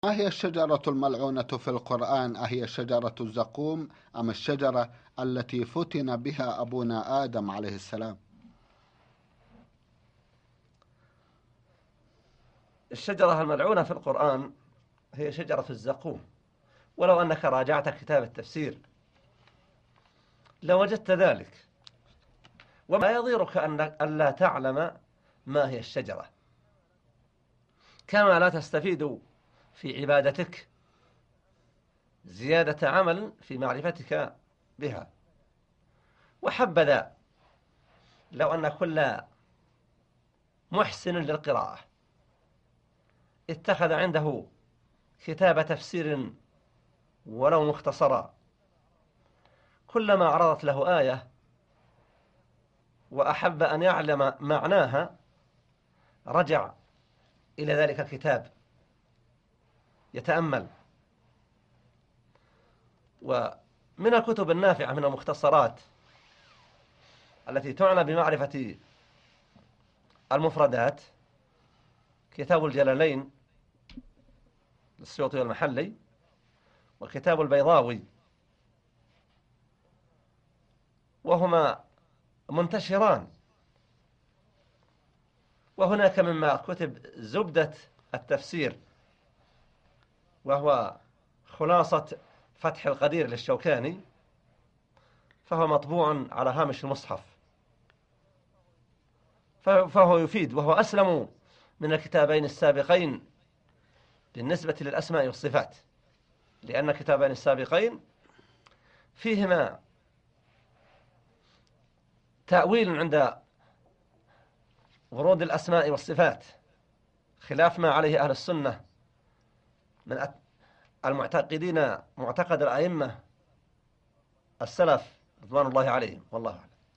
ما هي الشجرة الملعونة في القرآن؟ أهي شجرة الزقوم أم الشجرة التي فتن بها أبونا آدم عليه السلام؟ الشجرة الملعونة في القرآن هي شجرة الزقوم، ولو أنك راجعت كتاب التفسير لوجدت ذلك، وما يضيرك أن لا تعلم ما هي الشجرة، كما لا تستفيد في عبادتك زيادة عمل في معرفتك بها. وحبذا لو أن كل محسن للقراءة اتخذ عنده كتاب تفسير ولو مختصرا، كلما عرضت له آية وأحب أن يعلم معناها رجع إلى ذلك الكتاب يتأمل. ومن الكتب النافعة من المختصرات التي تعنى بمعرفة المفردات كتاب الجلالين للسيوطي والمحلي، وكتاب البيضاوي، وهما منتشران. وهناك مما كتب زبدة التفسير، وهو خلاصة فتح القدير للشوكاني، فهو مطبوع على هامش المصحف، فهو يفيد، وهو أسلم من الكتابين السابقين بالنسبة للأسماء والصفات، لأن الكتابين السابقين فيهما تأويل عند ورود الأسماء والصفات، خلاف ما عليه أهل السنة من المعتقدين معتقد الأئمة السلف رضوان الله عليهم، والله أعلم.